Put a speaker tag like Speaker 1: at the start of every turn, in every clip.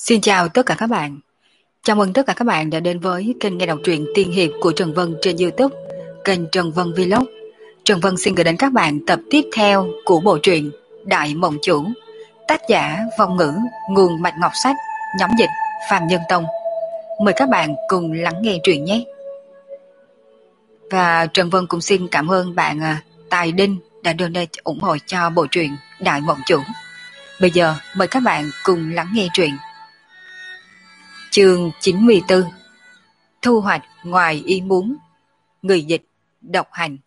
Speaker 1: Xin chào tất cả các bạn. Chào mừng tất cả các bạn đã đến với kênh nghe đọc truyện tiên hiệp của Trần Vân trên YouTube, kênh Trần Vân Vlog. Trần Vân xin gửi đến các bạn tập tiếp theo của bộ truyện Đại Mộng Chủ, tác giả Vong Ngữ, nguồn Mạch Ngọc Sách, nhóm dịch Phạm Nhân Tông. Mời các bạn cùng lắng nghe truyện nhé. Và Trần Vân cũng xin cảm ơn bạn Tài Đinh đã donate ủng hộ cho bộ truyện Đại Mộng Chủ. Bây giờ mời các bạn cùng lắng nghe truyện. Chương 94. Thu hoạch ngoài ý muốn. Người dịch độc hành.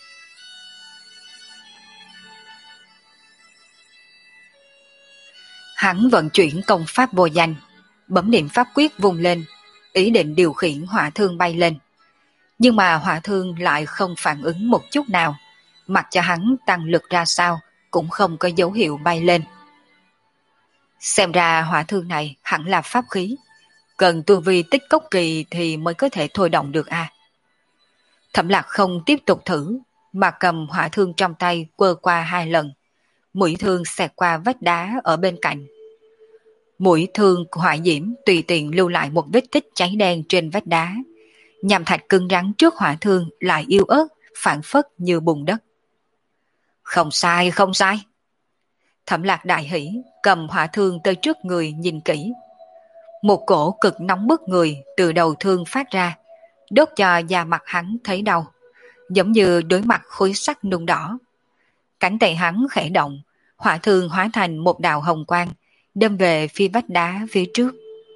Speaker 1: Hắn vận chuyển công pháp vô danh, bấm niệm pháp quyết vung lên, ý định điều khiển hỏa thương bay lên. Nhưng mà hỏa thương lại không phản ứng một chút nào, mặc cho hắn tăng lực ra sao cũng không có dấu hiệu bay lên. Xem ra hỏa thương này hẳn là pháp khí, cần tu vi tích cốc trì thì mới có thể thôi động được a. Thẩm Lạc không tiếp tục thử, mà cầm hỏa thương trong tay quơ qua 2 lần. Mũi thương xẹt qua vách đá ở bên cạnh. Mũi thương hỏa diễm tùy tiện lưu lại một vết tích cháy đen trên vách đá. Nham thạch cứng rắn trước hỏa thương lại yếu ớt, phản phất như bùn đất. Không sai, không sai. Thẩm Lạc đại hỉ, cầm hỏa thương tới trước người nhìn kỹ. Một cổ cực nóng bức người từ đầu thương phát ra, đốt cho da mặt hắn thấy đau, giống như đối mặt khối sắt nung đỏ. Cánh tay hắn khẽ động, hỏa thương hóa thành một đạo hồng quang, đâm về phía vách đá phía trước.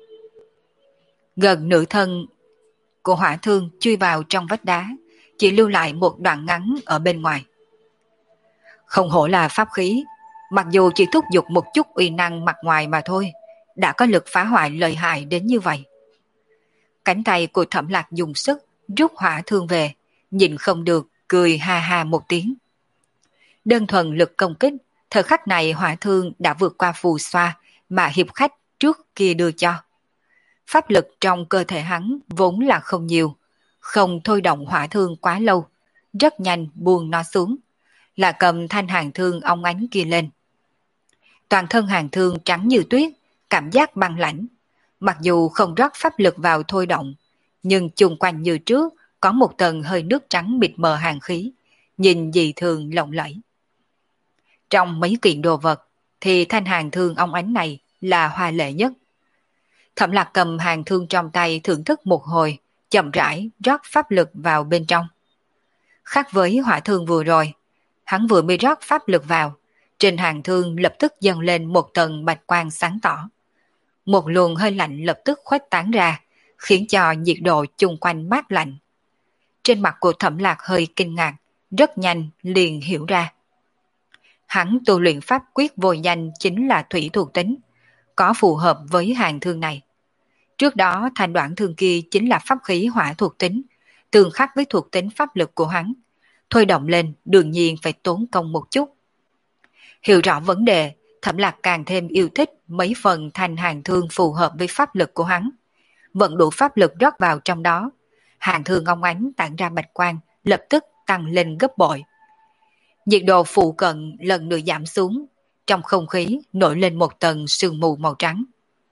Speaker 1: Gần nửa thân của hỏa thương chui vào trong vách đá, chỉ lưu lại một đoạn ngắn ở bên ngoài. Không hổ là pháp khí, mặc dù chỉ thúc giục một chút uy năng mặt ngoài mà thôi, đã có lực phá hoại lợi hại đến như vậy. Cánh tay của Thẩm Lạc dùng sức rút hỏa thương về, nhìn không được cười ha ha một tiếng. Đơn thuần lực công kích, thời khắc này hỏa thương đã vượt qua phù xoa mà hiệp khách trước kia đưa cho. Pháp lực trong cơ thể hắn vốn là không nhiều, không thôi động hỏa thương quá lâu, rất nhanh buông nó xuống, là cầm thanh hàng thương óng ánh kia lên. Toàn thân hàng thương trắng như tuyết, cảm giác băng lãnh. Mặc dù không rót pháp lực vào thôi động, nhưng chung quanh như trước có một tầng hơi nước trắng mịt mờ hàng khí, nhìn dị thường lộng lẫy. Trong mấy kiện đồ vật thì thanh hàng thương óng ánh này là hoa lệ nhất. Thẩm Lạc cầm hàng thương trong tay thưởng thức một hồi, chậm rãi rót pháp lực vào bên trong. Khác với hỏa thương vừa rồi, hắn vừa mới rót pháp lực vào, trên hàng thương lập tức dâng lên một tầng bạch quang sáng tỏ. Một luồng hơi lạnh lập tức khuếch tán ra, khiến cho nhiệt độ chung quanh mát lạnh. Trên mặt của Thẩm Lạc hơi kinh ngạc, rất nhanh liền hiểu ra. Hắn tu luyện pháp quyết vô danh chính là thủy thuộc tính, có phù hợp với hàng thương này. Trước đó thanh đoạn thương kia chính là pháp khí hỏa thuộc tính, tương khắc với thuộc tính pháp lực của hắn. Thôi động lên đương nhiên phải tốn công một chút. Hiểu rõ vấn đề, Thẩm Lạc càng thêm yêu thích mấy phần thanh hàng thương phù hợp với pháp lực của hắn. Vận đủ pháp lực rót vào trong đó, hàng thương óng ánh tản ra bạch quang, lập tức tăng lên gấp bội. Nhiệt độ phụ cận lần nữa giảm xuống, trong không khí nổi lên một tầng sương mù màu trắng.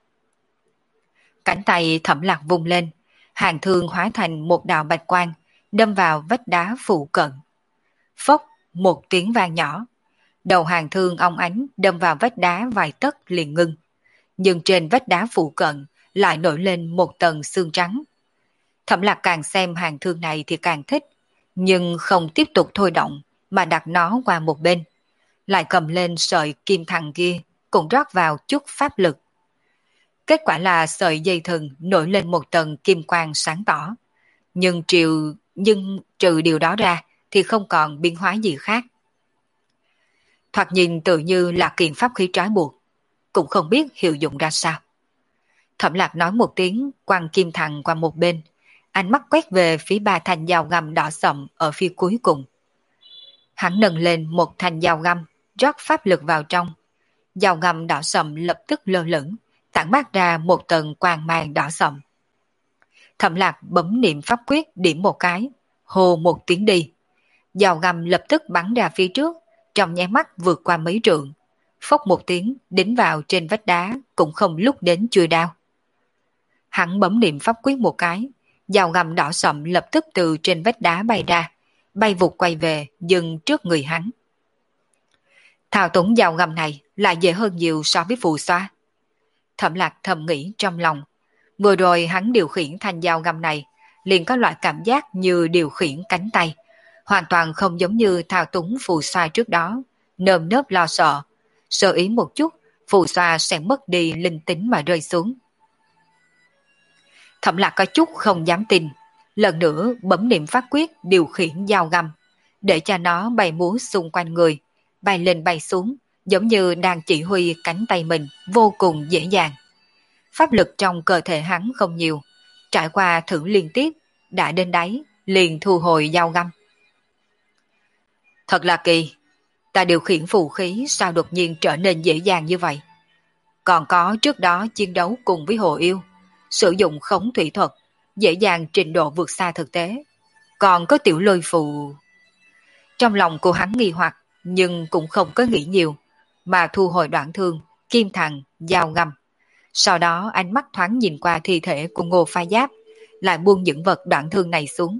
Speaker 1: Cánh tay Thẩm Lạc vung lên, hàng thương hóa thành một đạo bạch quang, đâm vào vách đá phụ cận. Phốc, một tiếng vang nhỏ. Đầu hàng thương óng ánh đâm vào vách đá vài tấc liền ngưng. Nhưng trên vách đá phụ cận lại nổi lên một tầng xương trắng. Thẩm Lạc càng xem hàng thương này thì càng thích, nhưng không tiếp tục thôi động mà đặt nó qua một bên. Lại cầm lên sợi kim thằng kia, cũng rót vào chút pháp lực. Kết quả là sợi dây thừng nổi lên một tầng kim quang sáng tỏ. Nhưng trừ điều đó ra thì không còn biến hóa gì khác. Thoạt nhìn tự như là kiện pháp khí trói buộc, cũng không biết hiệu dụng ra sao. Thẩm Lạc nói một tiếng, quăng kim thằng qua một bên, ánh mắt quét về phía 3 thanh dao găm đỏ sậm ở phía cuối cùng. Hắn nâng lên một thanh dao găm, rót pháp lực vào trong. Dao găm đỏ sậm lập tức lơ lửng, tản mát ra một tầng quang mang đỏ sậm. Thẩm Lạc bấm niệm pháp quyết điểm một cái, hô một tiếng đi. Dao găm lập tức bắn ra phía trước, trong nháy mắt vượt qua mấy trượng. phốc một tiếng đính vào trên vách đá cũng không lúc đến chui đao. Hắn bấm niệm pháp quyết một cái, dao găm đỏ sậm lập tức từ trên vách đá bay ra, bay vụt quay về dừng trước người hắn. Thao túng dao găm này lại dễ hơn nhiều so với phù xoa. Thẩm Lạc thầm nghĩ trong lòng, vừa rồi hắn điều khiển thanh dao găm này liền có loại cảm giác như điều khiển cánh tay, hoàn toàn không giống như thao túng phù xoa trước đó, nơm nớp lo sợ, sơ ý một chút, phù xoa sẽ mất đi linh tính mà rơi xuống. Thẩm Lạc có chút không dám tin, lần nữa bấm niệm pháp quyết điều khiển dao găm, để cho nó bay múa xung quanh người, bay lên bay xuống, giống như đang chỉ huy cánh tay mình vô cùng dễ dàng. Pháp lực trong cơ thể hắn không nhiều, trải qua thử liên tiếp, đã đến đáy, liền thu hồi dao găm. Thật là kỳ, ta điều khiển phù khí sao đột nhiên trở nên dễ dàng như vậy. Còn có trước đó chiến đấu cùng với Hồ Yêu, sử dụng khống thủy thuật, dễ dàng trình độ vượt xa thực tế. Còn có tiểu lôi phù. Trong lòng của hắn nghi hoặc, nhưng cũng không có nghĩ nhiều, mà thu hồi đoạn thương, kim thằng, dao găm. Sau đó ánh mắt thoáng nhìn qua thi thể của Ngô Phá Giáp, lại buông những vật đoạn thương này xuống.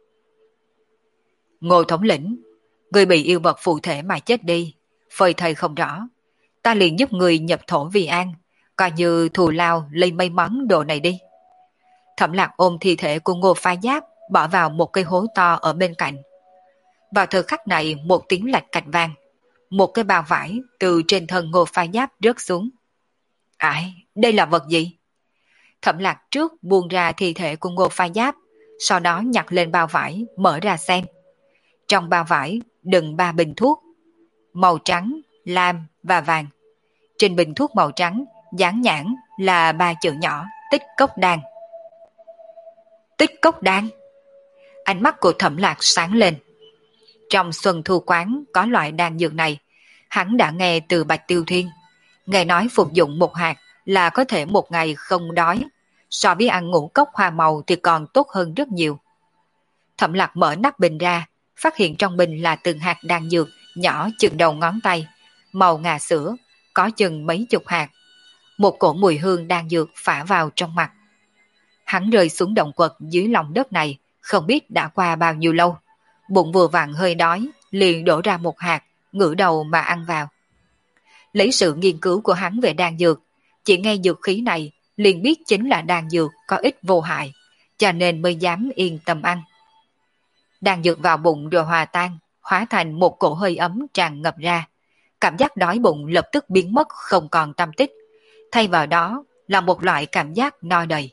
Speaker 1: Ngô thống lĩnh, người bị yêu vật phụ thể mà chết đi, phơi thầy không rõ. Ta liền giúp người nhập thổ vì an, coi như thù lao lấy may mắn đồ này đi. Thẩm Lạc ôm thi thể của Ngô Phá Giáp, bỏ vào một cây hố to ở bên cạnh. Vào thời khắc này một tiếng lạch cạch vang, một cái bao vải từ trên thân Ngô Phá Giáp rớt xuống. Ai, đây là vật gì? Thẩm Lạc trước buông ra thi thể của Ngô Phá Giáp, sau đó nhặt lên bao vải, mở ra xem. Trong bao vải đựng 3 bình thuốc, màu trắng, lam và vàng. Trên bình thuốc màu trắng, dán nhãn là 3 chữ nhỏ Tích Cốc Đan. Tích Cốc Đan? Ánh mắt của Thẩm Lạc sáng lên. Trong Xuân Thu Quán có loại đan dược này, hắn đã nghe từ Bạch Tiêu Thiên. Nghe nói phục dụng một hạt là có thể một ngày không đói, so với ăn ngũ cốc hoa màu thì còn tốt hơn rất nhiều. Thẩm Lạc mở nắp bình ra, phát hiện trong bình là từng hạt đan dược nhỏ chừng đầu ngón tay, màu ngà sữa, có chừng mấy chục hạt. Một cổ mùi hương đan dược phả vào trong mặt. Hắn rơi xuống động quật dưới lòng đất này, không biết đã qua bao nhiêu lâu. Bụng vừa vặn hơi đói, liền đổ ra một hạt, ngửa đầu mà ăn vào. Lấy sự nghiên cứu của hắn về đan dược, chỉ nghe dược khí này liền biết chính là đan dược có ích vô hại, cho nên mới dám yên tâm ăn. Đan dược vào bụng rồi hòa tan, hóa thành một cổ hơi ấm tràn ngập ra. Cảm giác đói bụng lập tức biến mất không còn tăm tích, thay vào đó là một loại cảm giác no đầy.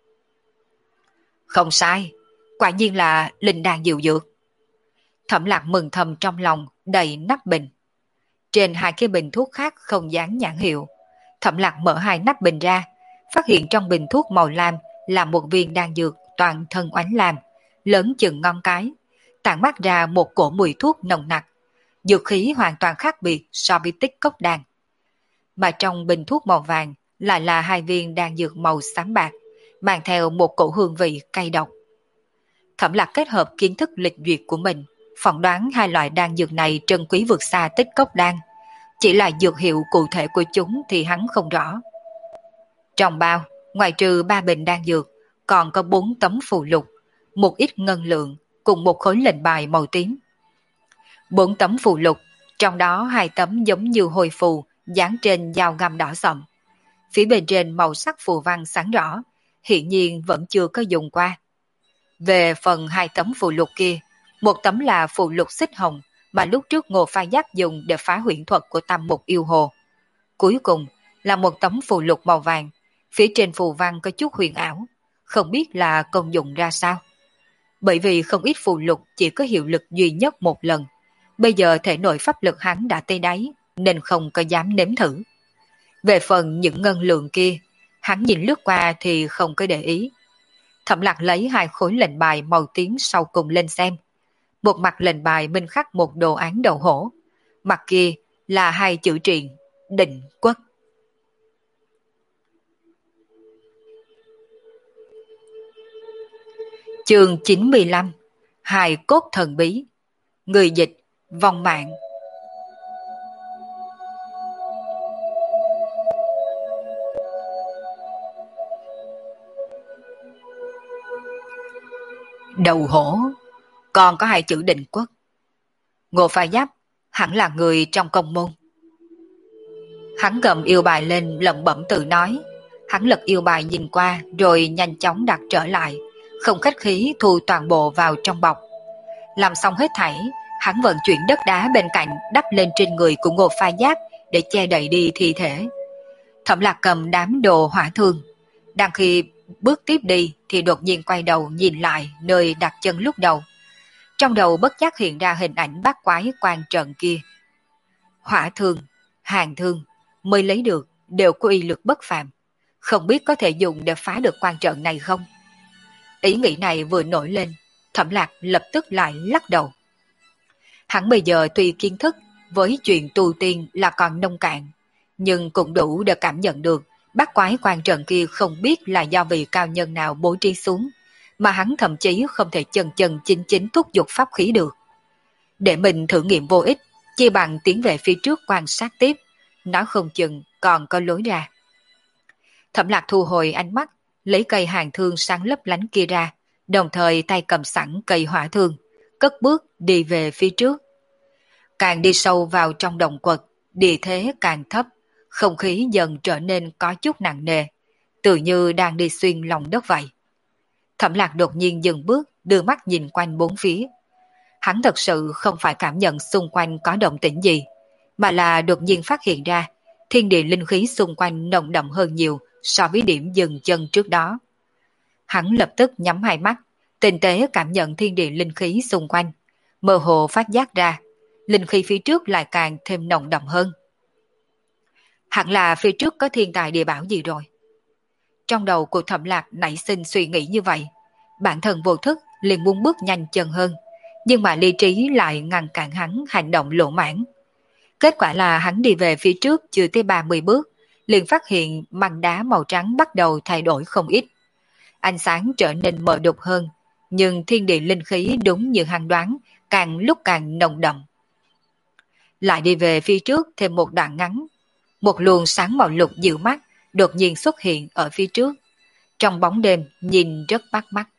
Speaker 1: Không sai, quả nhiên là linh đan diệu dược. Thẩm Lạc mừng thầm trong lòng, đầy nắp bình. Trên 2 cái bình thuốc khác không dán nhãn hiệu. Thẩm Lạc mở 2 nắp bình ra, phát hiện trong bình thuốc màu lam là một viên đan dược toàn thân oánh lam, lớn chừng ngón cái, tản mát ra một cổ mùi thuốc nồng nặc. Dược khí hoàn toàn khác biệt so với Tích Cốc Đan. Mà trong bình thuốc màu vàng lại là 2 viên đan dược màu xám bạc, mang theo một cổ hương vị cay độc. Thẩm Lạc kết hợp kiến thức lịch duyệt của mình, phỏng đoán 2 loại đan dược này trân quý vượt xa Tích Cốc Đan. Chỉ là dược hiệu cụ thể của chúng thì hắn không rõ. Trong bao, ngoài trừ 3 bình đan dược, còn có 4 tấm phù lục, một ít ngân lượng cùng một khối lệnh bài màu tím. 4 tấm phù lục, trong đó 2 tấm giống như hồi phù dán trên dao găm đỏ sậm. Phía bên trên màu sắc phù văn sáng rõ, hiện nhiên vẫn chưa có dùng qua. Về phần 2 tấm phù lục kia, một tấm là phù lục xích hồng mà lúc trước Ngô Phá Giác dùng để phá huyễn thuật của Tam Mục Yêu Hồ. Cuối cùng là một tấm phù lục màu vàng, phía trên phù văn có chút huyền ảo, không biết là công dụng ra sao. Bởi vì không ít phù lục chỉ có hiệu lực duy nhất một lần, bây giờ thể nội pháp lực hắn đã tê đáy, nên không có dám nếm thử. Về phần những ngân lượng kia, hắn nhìn lướt qua thì không có để ý. Thẩm Lạc lấy 2 khối lệnh bài màu tím sau cùng lên xem. Một mặt lệnh bài minh khắc một đồ án đầu hổ, mặt kia là 2 chữ triện, Định Quốc. Chương 95, Hài cốt thần bí. Người dịch, Vong Mạng. Đầu hổ, còn có hai chữ Định Quốc. Ngô Phá Giáp hẳn là người trong công môn. Hắn cầm yêu bài lên lẩm bẩm tự nói. Hắn lật yêu bài nhìn qua rồi nhanh chóng đặt trở lại, không khách khí thu toàn bộ vào trong bọc. Làm xong hết thảy, hắn vận chuyển đất đá bên cạnh đắp lên trên người của Ngô Phá Giáp để che đậy đi thi thể. Thẩm Lạc cầm đám đồ hỏa thương. Đang khi bước tiếp đi thì đột nhiên quay đầu nhìn lại nơi đặt chân lúc đầu. Trong đầu bất giác hiện ra hình ảnh bát quái quan trận kia. Hỏa thương, hàng thương mới lấy được đều có uy lực bất phàm. Không biết có thể dùng để phá được quan trận này không? Ý nghĩ này vừa nổi lên, Thẩm Lạc lập tức lại lắc đầu. Hắn bây giờ tuy kiến thức với chuyện tu tiên là còn nông cạn, nhưng cũng đủ để cảm nhận được bát quái quan trận kia không biết là do vị cao nhân nào bố trí xuống, mà hắn thậm chí không thể chân chân chính chính thúc giục pháp khí được. Để mình thử nghiệm vô ích, chỉ bằng tiến về phía trước quan sát tiếp, nó không chừng còn có lối ra. Thẩm Lạc thu hồi ánh mắt, lấy cây hàng thương sáng lấp lánh kia ra, đồng thời tay cầm sẵn cây hỏa thương, cất bước đi về phía trước. Càng đi sâu vào trong đồng quật, địa thế càng thấp, không khí dần trở nên có chút nặng nề, tự như đang đi xuyên lòng đất vậy. Thẩm Lạc đột nhiên dừng bước, đưa mắt nhìn quanh bốn phía. Hắn thật sự không phải cảm nhận xung quanh có động tĩnh gì, mà là đột nhiên phát hiện ra thiên địa linh khí xung quanh nồng đậm hơn nhiều so với điểm dừng chân trước đó. Hắn lập tức nhắm hai mắt, tinh tế cảm nhận thiên địa linh khí xung quanh, mơ hồ phát giác ra, linh khí phía trước lại càng thêm nồng đậm hơn. Hẳn là phía trước có thiên tài địa bảo gì rồi. Trong đầu của Thẩm Lạc nảy sinh suy nghĩ như vậy, bản thân vô thức liền muốn bước nhanh chân hơn, nhưng mà lý trí lại ngăn cản hắn hành động lỗ mãng. Kết quả là hắn đi về phía trước chưa tới 30 bước, liền phát hiện màn đá màu trắng bắt đầu thay đổi không ít. Ánh sáng trở nên mờ đục hơn, nhưng thiên địa linh khí đúng như hắn đoán, càng lúc càng nồng đậm. Lại đi về phía trước thêm một đoạn ngắn, một luồng sáng màu lục dịu mắt đột nhiên xuất hiện ở phía trước. Trong bóng đêm nhìn rất bắt mắt.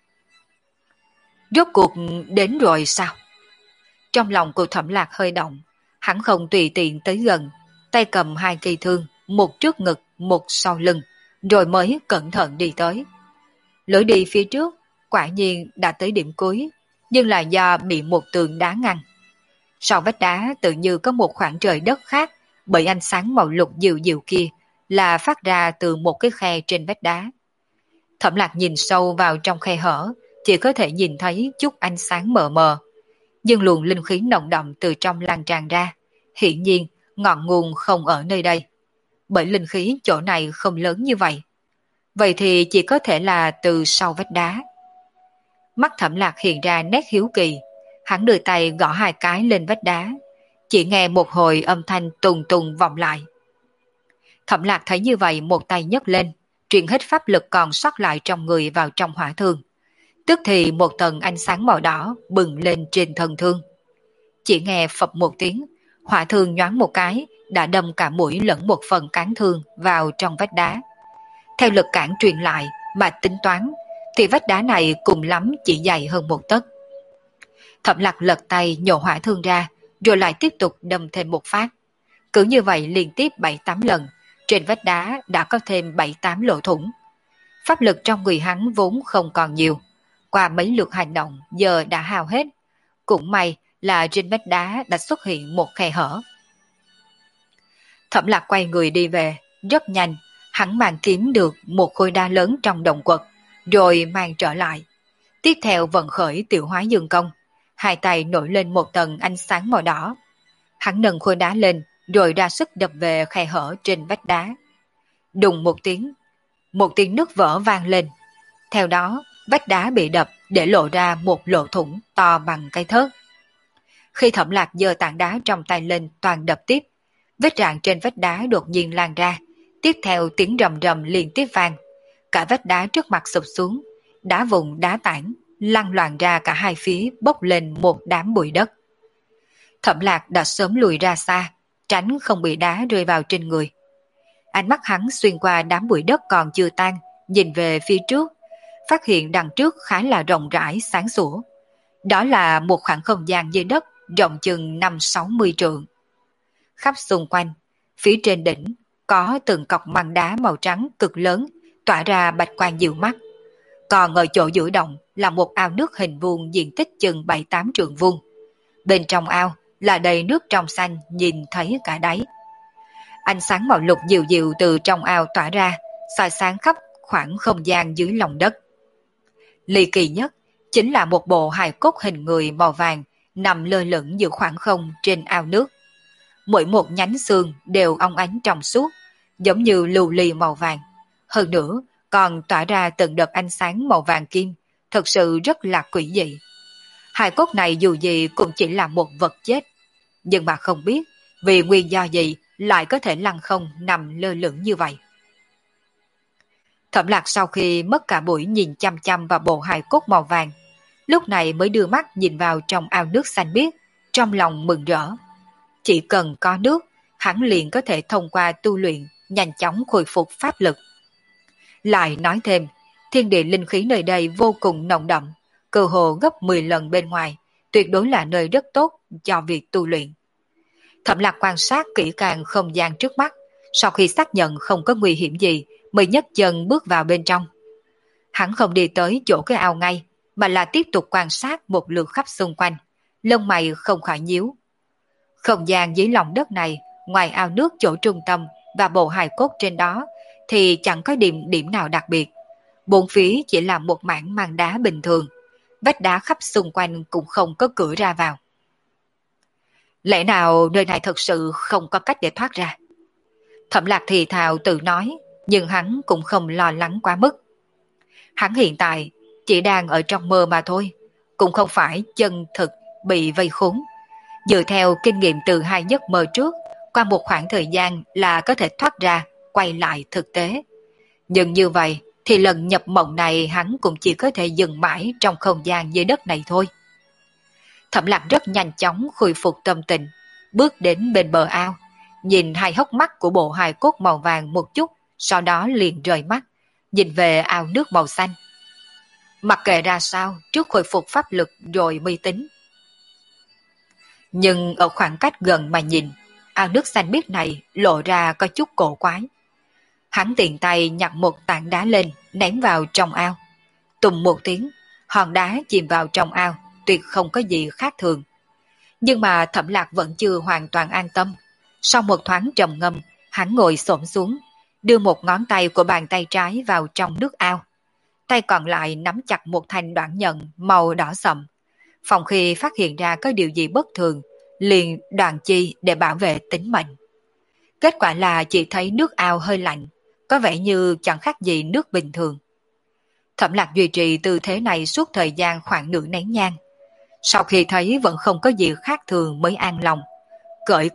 Speaker 1: Rốt cuộc đến rồi sao? Trong lòng của Thẩm Lạc hơi động, hắn không tùy tiện tới gần, tay cầm hai cây thương, một trước ngực, một sau lưng, rồi mới cẩn thận đi tới. Lối đi phía trước quả nhiên đã tới điểm cuối, nhưng là do bị một tường đá ngăn. Sau vách đá tự như có một khoảng trời đất khác, bởi ánh sáng màu lục dịu dịu kia là phát ra từ một cái khe trên vách đá. Thẩm Lạc nhìn sâu vào trong khe hở, chỉ có thể nhìn thấy chút ánh sáng mờ mờ. Nhưng luồng linh khí nồng đậm từ trong lan tràn ra, hiển nhiên ngọn nguồn không ở nơi đây. Bởi linh khí chỗ này không lớn như vậy. Vậy thì chỉ có thể là từ sau vách đá. Mắt Thẩm Lạc hiện ra nét hiếu kỳ, hắn đưa tay gõ hai cái lên vách đá. Chỉ nghe một hồi âm thanh tùng tùng vọng lại. Thẩm Lạc thấy như vậy một tay nhấc lên, truyền hết pháp lực còn sót lại trong người vào trong hỏa thương. Tức thì một tầng ánh sáng màu đỏ bừng lên trên thân thương. Chỉ nghe phập một tiếng, hỏa thương nhoáng một cái, đã đâm cả mũi lẫn một phần cán thương vào trong vách đá. Theo lực cản truyền lại mà tính toán, thì vách đá này cùng lắm chỉ dày hơn một tấc. Thẩm Lạc lật tay nhổ hỏa thương ra, rồi lại tiếp tục đâm thêm một phát. Cứ như vậy liên tiếp 7-8 lần, trên vách đá đã có thêm 7-8 lỗ thủng. Pháp lực trong người hắn vốn không còn nhiều, qua mấy lượt hành động giờ đã hao hết. Cũng may là trên vách đá đã xuất hiện một khe hở. Thẩm Lạc quay người đi về, rất nhanh, hắn mang kiếm được một khối đá lớn trong động quật, rồi mang trở lại. Tiếp theo vận khởi tiểu hóa dương công, hai tay nổi lên một tầng ánh sáng màu đỏ. Hắn nâng khối đá lên, rồi ra sức đập về khe hở trên vách đá. Đùng một tiếng nước vỡ vang lên. Theo đó, vách đá bị đập để lộ ra một lỗ thủng to bằng cái thớt. Khi Thẩm Lạc giơ tảng đá trong tay lên toàn đập tiếp, vết rạn trên vách đá đột nhiên lan ra, tiếp theo tiếng rầm rầm liên tiếp vang. Cả vách đá trước mặt sụp xuống, đá vùng đá tảng, lăn loạn ra cả hai phía bốc lên một đám bụi đất. Thẩm Lạc đã sớm lùi ra xa, tránh không bị đá rơi vào trên người. Ánh mắt hắn xuyên qua đám bụi đất còn chưa tan, nhìn về phía trước, phát hiện đằng trước khá là rộng rãi sáng sủa. Đó là một khoảng không gian dưới đất rộng chừng 5-60 trượng. Khắp xung quanh, phía trên đỉnh có từng cọc măng đá màu trắng cực lớn tỏa ra bạch quang dịu mắt. Còn ở chỗ giữa động là một ao nước hình vuông diện tích chừng 7-8 trượng vuông. Bên trong ao là đầy nước trong xanh nhìn thấy cả đáy. Ánh sáng màu lục dịu dịu từ trong ao tỏa ra, soi sáng khắp khoảng không gian dưới lòng đất. Ly kỳ nhất chính là một bộ hài cốt hình người màu vàng nằm lơ lửng giữa khoảng không trên ao nước. Mỗi một nhánh xương đều óng ánh trong suốt, giống như lưu ly màu vàng. Hơn nữa, còn tỏa ra từng đợt ánh sáng màu vàng kim, thật sự rất là quỷ dị. Hài cốt này dù gì cũng chỉ là một vật chết, nhưng mà không biết vì nguyên do gì lại có thể lăng không nằm lơ lửng như vậy. Thẩm Lạc sau khi mất cả buổi nhìn chăm chăm vào bộ hài cốt màu vàng, lúc này mới đưa mắt nhìn vào trong ao nước xanh biếc, trong lòng mừng rỡ. Chỉ cần có nước, hắn liền có thể thông qua tu luyện, nhanh chóng khôi phục pháp lực. Lại nói thêm, thiên địa linh khí nơi đây vô cùng nồng đậm, cơ hồ gấp 10 lần bên ngoài, tuyệt đối là nơi rất tốt cho việc tu luyện. Thẩm Lạc quan sát kỹ càng không gian trước mắt, sau khi xác nhận không có nguy hiểm gì, mới nhấc chân bước vào bên trong. Hắn không đi tới chỗ cái ao ngay, mà là tiếp tục quan sát một lượt khắp xung quanh, lông mày không khỏi nhíu. Không gian dưới lòng đất này, ngoài ao nước chỗ trung tâm và bộ hài cốt trên đó, thì chẳng có điểm nào đặc biệt. Bốn phía chỉ là một mảng màng đá bình thường, vách đá khắp xung quanh cũng không có cửa ra vào. Lẽ nào nơi này thật sự không có cách để thoát ra? Thẩm Lạc thì thào tự nói, nhưng hắn cũng không lo lắng quá mức. Hắn hiện tại chỉ đang ở trong mơ mà thôi, cũng không phải chân thực bị vây khốn. Dựa theo kinh nghiệm từ 2 giấc mơ trước, qua một khoảng thời gian là có thể thoát ra, quay lại thực tế. Nhưng như vậy thì lần nhập mộng này hắn cũng chỉ có thể dừng mãi trong không gian dưới đất này thôi. Thẩm Lạc rất nhanh chóng khôi phục tâm tình, bước đến bên bờ ao, nhìn hai hốc mắt của bộ hài cốt màu vàng một chút, sau đó liền rời mắt, nhìn về ao nước màu xanh. Mặc kệ ra sao, trước khôi phục pháp lực rồi mới tính. Nhưng ở khoảng cách gần mà nhìn, ao nước xanh biếc này lộ ra có chút cổ quái. Hắn tiện tay nhặt một tảng đá lên, ném vào trong ao. Tùng một tiếng, hòn đá chìm vào trong ao, tuyệt không có gì khác thường. Nhưng mà Thẩm Lạc vẫn chưa hoàn toàn an tâm. Sau một thoáng trầm ngâm, hắn ngồi xổm xuống, đưa một ngón tay của bàn tay trái vào trong nước ao. Tay còn lại nắm chặt một thanh đoạn nhận màu đỏ sậm. Phòng khi phát hiện ra có điều gì bất thường, liền đoàn chi để bảo vệ tính mệnh. Kết quả là chỉ thấy nước ao hơi lạnh, có vẻ như chẳng khác gì nước bình thường. Thẩm Lạc duy trì tư thế này suốt thời gian khoảng nửa nén nhang. Sau khi thấy vẫn không có gì khác thường mới an lòng, cởi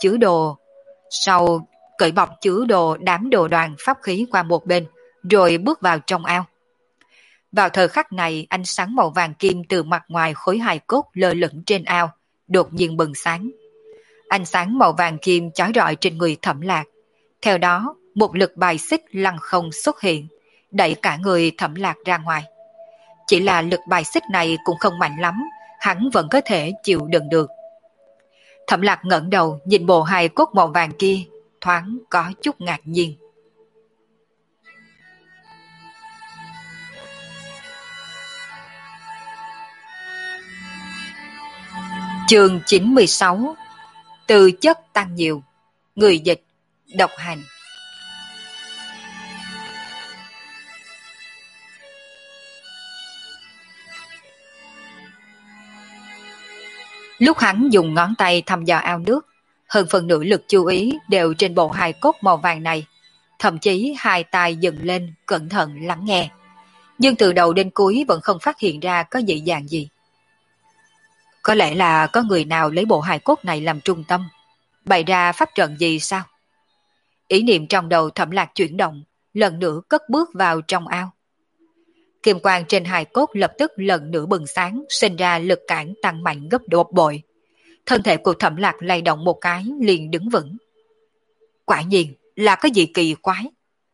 Speaker 1: bọc chứa đồ đám đồ đoàn pháp khí qua một bên, rồi bước vào trong ao. Vào thời khắc này, ánh sáng màu vàng kim từ mặt ngoài khối hài cốt lơ lửng trên ao, đột nhiên bừng sáng. Ánh sáng màu vàng kim chói rọi trên người Thẩm Lạc. Theo đó, một lực bài xích lăng không xuất hiện, đẩy cả người Thẩm Lạc ra ngoài. Chỉ là lực bài xích này cũng không mạnh lắm, hắn vẫn có thể chịu đựng được. Thẩm Lạc ngẩng đầu nhìn bộ hài cốt màu vàng kia, thoáng có chút ngạc nhiên. Chương 96. Từ chất tăng nhiều. Người dịch độc hành. Lúc hắn dùng ngón tay thăm dò ao nước, hơn phần nửa lực chú ý đều trên bộ hài cốt màu vàng này, thậm chí hai tai dựng lên cẩn thận lắng nghe. Nhưng từ đầu đến cuối vẫn không phát hiện ra có dị dạng gì. Có lẽ là có người nào lấy bộ hài cốt này làm trung tâm, bày ra pháp trận gì sao? Ý niệm trong đầu Thẩm Lạc chuyển động, lần nữa cất bước vào trong ao. Kim quang trên hài cốt lập tức lần nữa bừng sáng, sinh ra lực cản tăng mạnh gấp đột bội. Thân thể của Thẩm Lạc lay động một cái liền đứng vững. Quả nhiên là có gì kỳ quái.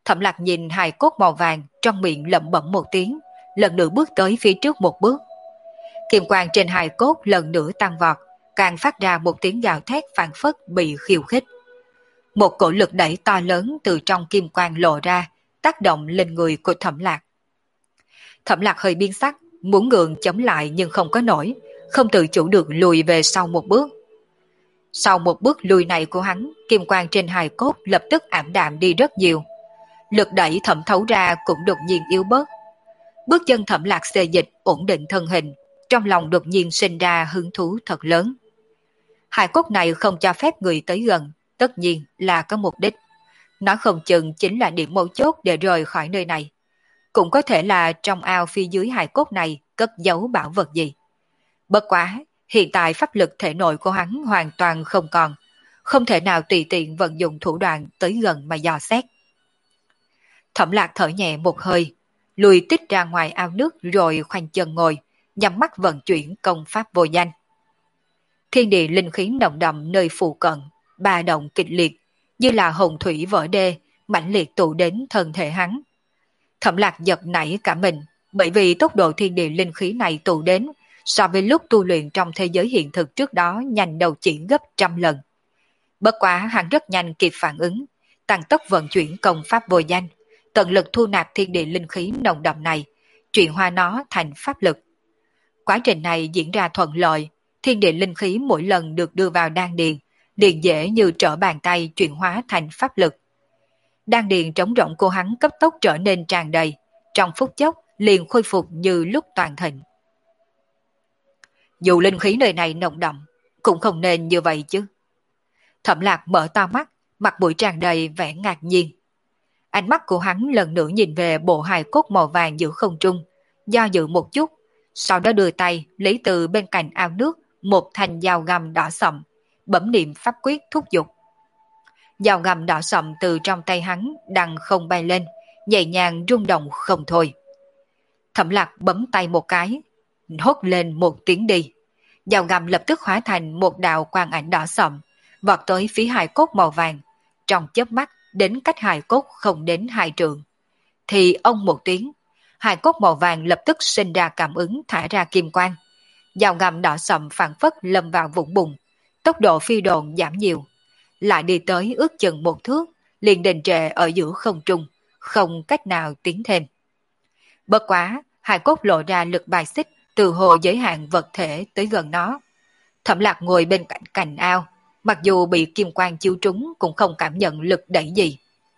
Speaker 1: Thẩm Lạc nhìn hài cốt màu vàng, trong miệng lẩm bẩm một tiếng, lần nữa bước tới phía trước một bước. Kim quang trên hài cốt lần nữa tăng vọt, càng phát ra một tiếng gào thét phảng phất bị khiêu khích. Một cổ lực đẩy to lớn từ trong kim quang lộ ra, tác động lên người của Thẩm Lạc. Thẩm Lạc hơi biến sắc, muốn ngượng chống lại nhưng không có nổi, không tự chủ được lùi về sau một bước. Sau một bước lùi này của hắn, kim quang trên hài cốt lập tức ảm đạm đi rất nhiều. Lực đẩy thẩm thấu ra cũng đột nhiên yếu bớt. Bước chân Thẩm Lạc xê dịch ổn định thân hình, trong lòng đột nhiên sinh ra hứng thú thật lớn. Hài cốt này không cho phép người tới gần, tất nhiên là có mục đích. Nó không chừng chính là điểm mấu chốt để rời khỏi nơi này. Cũng có thể là trong ao phía dưới hài cốt này cất giấu bảo vật gì. Bất quá, hiện tại pháp lực thể nội của hắn hoàn toàn không còn, không thể nào tùy tiện vận dụng thủ đoạn tới gần mà dò xét. Thẩm Lạc thở nhẹ một hơi, lùi tích ra ngoài ao nước rồi khoanh chân ngồi, nhắm mắt vận chuyển công pháp vô danh. Thiên địa linh khí nồng đậm nơi phụ cận, ba động kịch liệt, như là hồng thủy vỡ đê, mãnh liệt tụ đến thân thể hắn. Thẩm Lạc giật nảy cả mình, bởi vì tốc độ thiên địa linh khí này tụ đến so với lúc tu luyện trong thế giới hiện thực trước đó nhanh đầu chỉ gấp trăm lần. Bất quá hắn rất nhanh kịp phản ứng, tăng tốc vận chuyển công pháp vô danh, tận lực thu nạp thiên địa linh khí nồng đậm này, chuyển hóa nó thành pháp lực. Quá trình này diễn ra thuận lợi, thiên địa linh khí mỗi lần được đưa vào đan điền, liền dễ như trở bàn tay chuyển hóa thành pháp lực. Đan điền trống rỗng của hắn cấp tốc trở nên tràn đầy, trong phút chốc liền khôi phục như lúc toàn thịnh. Dù linh khí nơi này nồng đậm, cũng không nên như vậy chứ. Thẩm Lạc mở to mắt, mặt mũi tràn đầy vẻ ngạc nhiên. Ánh mắt của hắn lần nữa nhìn về bộ hài cốt màu vàng giữa không trung, do dự một chút, sau đó đưa tay lấy từ bên cạnh ao nước một thanh dao găm đỏ sậm, bấm niệm pháp quyết thúc giục. Dao găm đỏ sậm từ trong tay hắn đằng không bay lên, nhẹ nhàng rung động không thôi. Thẩm Lạc bấm tay một cái, hốt lên một tiếng đi. Dao găm lập tức hóa thành một đạo quang ảnh đỏ sậm, vọt tới phía hài cốt màu vàng, trong chớp mắt đến cách hài cốt không đến 2 trượng. Thì ông một tiếng, hài cốt màu vàng lập tức sinh ra cảm ứng thả ra kim quang. Dao găm đỏ sậm phản phất lâm vào vũng bùn, tốc độ phi độn giảm nhiều. Lại đi tới ước chừng 1 thước, liền đình trệ ở giữa không trung, không cách nào tiến thêm. Bất quá, hài cốt lộ ra lực bài xích từ hồ giới hạn vật thể tới gần nó. Thẩm Lạc ngồi bên cạnh cành ao, mặc dù bị kim quang chiếu trúng cũng không cảm nhận lực đẩy gì.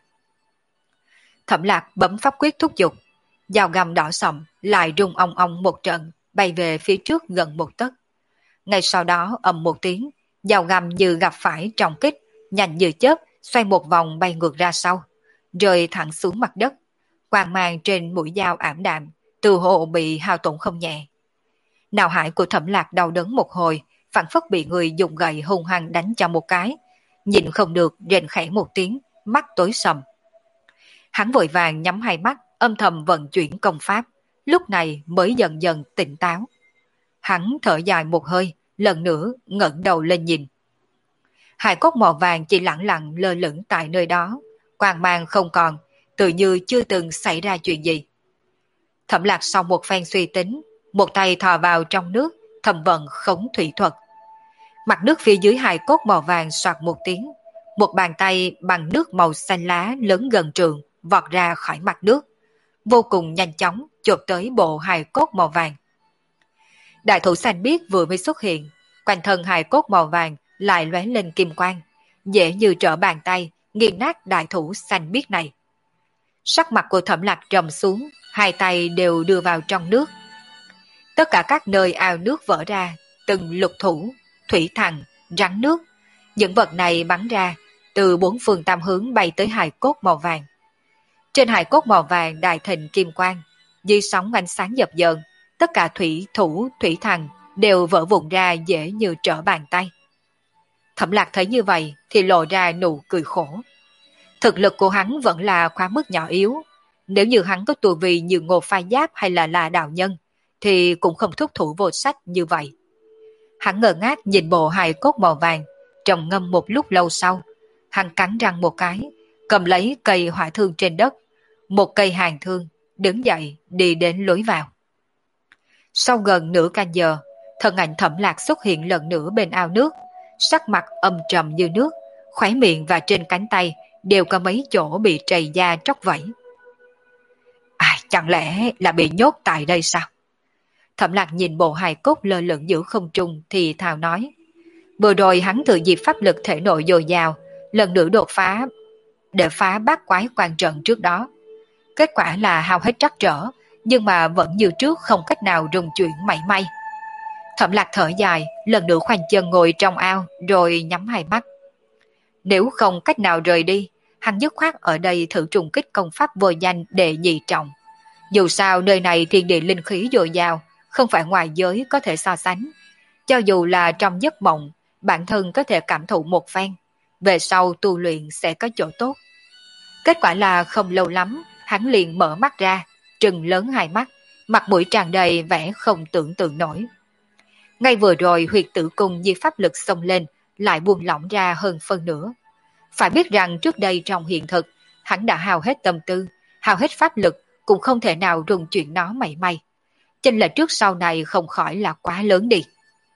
Speaker 1: Thẩm Lạc bấm pháp quyết thúc giục, dao găm đỏ sậm lại rung ong ong một trận, bay về phía trước gần 1 tấc. Ngay sau đó ầm một tiếng, dao găm như gặp phải trọng kích, nhanh như chớp xoay một vòng bay ngược ra sau, rơi thẳng xuống mặt đất. Quang mang trên mũi dao ảm đạm, từ hồ bị hao tổn không nhẹ. Não hải của Thẩm Lạc đau đớn một hồi, phản phất bị người dùng gậy hung hăng đánh cho một cái, nhìn không được rền khẽ một tiếng, mắt tối sầm. Hắn vội vàng nhắm hai mắt, âm thầm vận chuyển công pháp, lúc này mới dần dần tỉnh táo. Hắn thở dài một hơi, lần nữa ngẩng đầu lên nhìn. Hài cốt màu vàng chỉ lẳng lặng lơ lửng tại nơi đó, quang mang không còn, tự như chưa từng xảy ra chuyện gì. Thẩm Lạc sau một phen suy tính, một tay thò vào trong nước, thầm vận khống thủy thuật. Mặt nước phía dưới hài cốt màu vàng soạt một tiếng, một bàn tay bằng nước màu xanh lá lớn gần trường vọt ra khỏi mặt nước, vô cùng nhanh chóng chộp tới bộ hài cốt màu vàng. Đại thủ xanh biếc vừa mới xuất hiện, quanh thân hài cốt màu vàng lại lóe lên kim quang, dễ như trở bàn tay nghiền nát đại thủ xanh biếc này. Sắc mặt của Thẩm Lạc trầm xuống, hai tay đều đưa vào trong nước. Tất cả các nơi ao nước vỡ ra, từng lục thủ, thủy thằng, rắn nước, những vật này bắn ra từ 4 phương tám hướng bay tới hài cốt màu vàng. Trên hài cốt màu vàng đại thịnh kim quang, dưới sóng ánh sáng dập dờn, tất cả thủy thủ, thủy thằng đều vỡ vụn ra dễ như trở bàn tay. Thẩm Lạc thấy như vậy thì lộ ra nụ cười khổ. Thực lực của hắn vẫn là quá mức nhỏ yếu. Nếu như hắn có tu vi như Ngô Phai Giáp hay là đạo nhân, thì cũng không thúc thủ vô sách như vậy. Hắn ngơ ngác nhìn bộ hài cốt màu vàng, trầm ngâm một lúc lâu sau, hắn cắn răng một cái, cầm lấy cây hỏa thương trên đất, một cây hàng thương, đứng dậy đi đến lối vào. Sau gần nửa canh giờ, thân ảnh Thẩm Lạc xuất hiện lần nữa bên ao nước, sắc mặt âm trầm như nước, khóe miệng và trên cánh tay đều có mấy chỗ bị trầy da tróc vẫy. Chẳng lẽ là bị nhốt tại đây sao? Thẩm Lạc nhìn bộ hài cốt lơ lửng giữa không trung thì thào nói. Vừa rồi hắn thừa dịp pháp lực thể nội dồi dào, lần nữa đột phá để phá bát quái quan trận trước đó. Kết quả là hao hết trắc trở, nhưng mà vẫn như trước không cách nào rung chuyển mảy may. Thẩm Lạc thở dài, lần nữa khoanh chân ngồi trong ao rồi nhắm hai mắt. Nếu không cách nào rời đi, hắn dứt khoát ở đây thử trùng kích công pháp vô danh để nhị trọng. Dù sao nơi này thiên địa linh khí dồi dào, không phải ngoài giới có thể so sánh. Cho dù là trong giấc mộng, bản thân có thể cảm thụ một phen, về sau tu luyện sẽ có chỗ tốt. Kết quả là không lâu lắm, hắn liền mở mắt ra, trừng lớn hai mắt, mặt mũi tràn đầy vẻ không tưởng tượng nổi. Ngay vừa rồi huyệt tử cung di pháp lực xông lên, lại buông lỏng ra hơn phân nửa. Phải biết rằng trước đây trong hiện thực, hắn đã hao hết tâm tư, hao hết pháp lực, cũng không thể nào rung chuyển nó mảy may. Chênh lệch trước sau này không khỏi là quá lớn đi.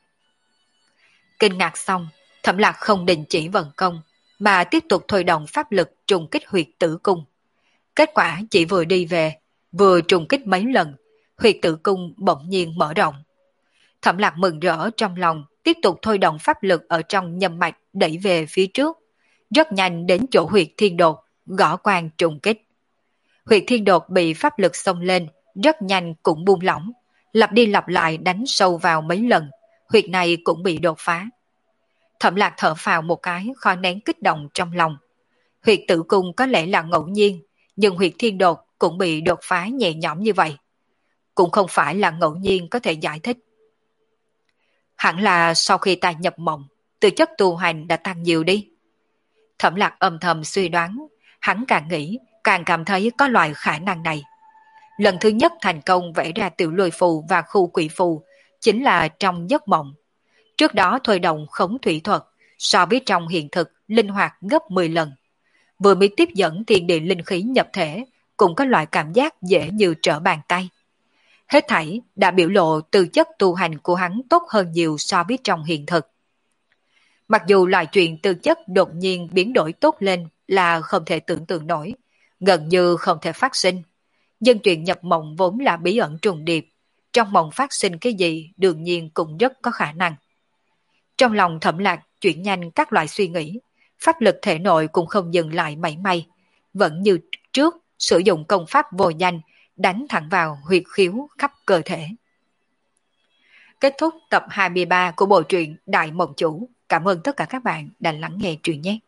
Speaker 1: Kinh ngạc xong, Thẩm Lạc không đình chỉ vận công, mà tiếp tục thôi động pháp lực trùng kích huyệt tử cung. Kết quả chỉ vừa đi về, vừa trùng kích mấy lần, huyệt tử cung bỗng nhiên mở rộng. Thẩm Lạc mừng rỡ trong lòng, tiếp tục thôi động pháp lực ở trong nhâm mạch đẩy về phía trước, rất nhanh đến chỗ huyệt thiên đột, gõ quan trùng kích. Huyệt thiên đột bị pháp lực xông lên, rất nhanh cũng buông lỏng, lặp đi lặp lại đánh sâu vào mấy lần, huyệt này cũng bị đột phá. Thẩm Lạc thở phào một cái, khó nén kích động trong lòng. Huyệt tử cung có lẽ là ngẫu nhiên, nhưng huyệt thiên đột cũng bị đột phá nhẹ nhõm như vậy. Cũng không phải là ngẫu nhiên có thể giải thích. Hẳn là sau khi ta nhập mộng, tư chất tu hành đã tăng nhiều đi. Thẩm Lạc âm thầm suy đoán, hắn càng nghĩ, càng cảm thấy có loại khả năng này. Lần thứ nhất thành công vẽ ra tiểu lôi phù và khu quỷ phù, chính là trong giấc mộng. Trước đó thôi động khống thủy thuật, so với trong hiện thực linh hoạt gấp 10 lần. Vừa mới tiếp dẫn thiên địa linh khí nhập thể, cũng có loại cảm giác dễ như trở bàn tay. Hết thảy đã biểu lộ tư chất tu hành của hắn tốt hơn nhiều so với trong hiện thực. Mặc dù loại chuyện tư chất đột nhiên biến đổi tốt lên là không thể tưởng tượng nổi, gần như không thể phát sinh. Nhưng chuyện nhập mộng vốn là bí ẩn trùng điệp, trong mộng phát sinh cái gì đương nhiên cũng rất có khả năng. Trong lòng Thẩm Lạc chuyển nhanh các loại suy nghĩ, pháp lực thể nội cũng không dừng lại mảy may, vẫn như trước sử dụng công pháp vô danh đánh thẳng vào huyệt khiếu khắp cơ thể. Kết thúc tập 23 của bộ truyện Đại Mộng Chủ. Cảm ơn tất cả các bạn đã lắng nghe truyện nhé.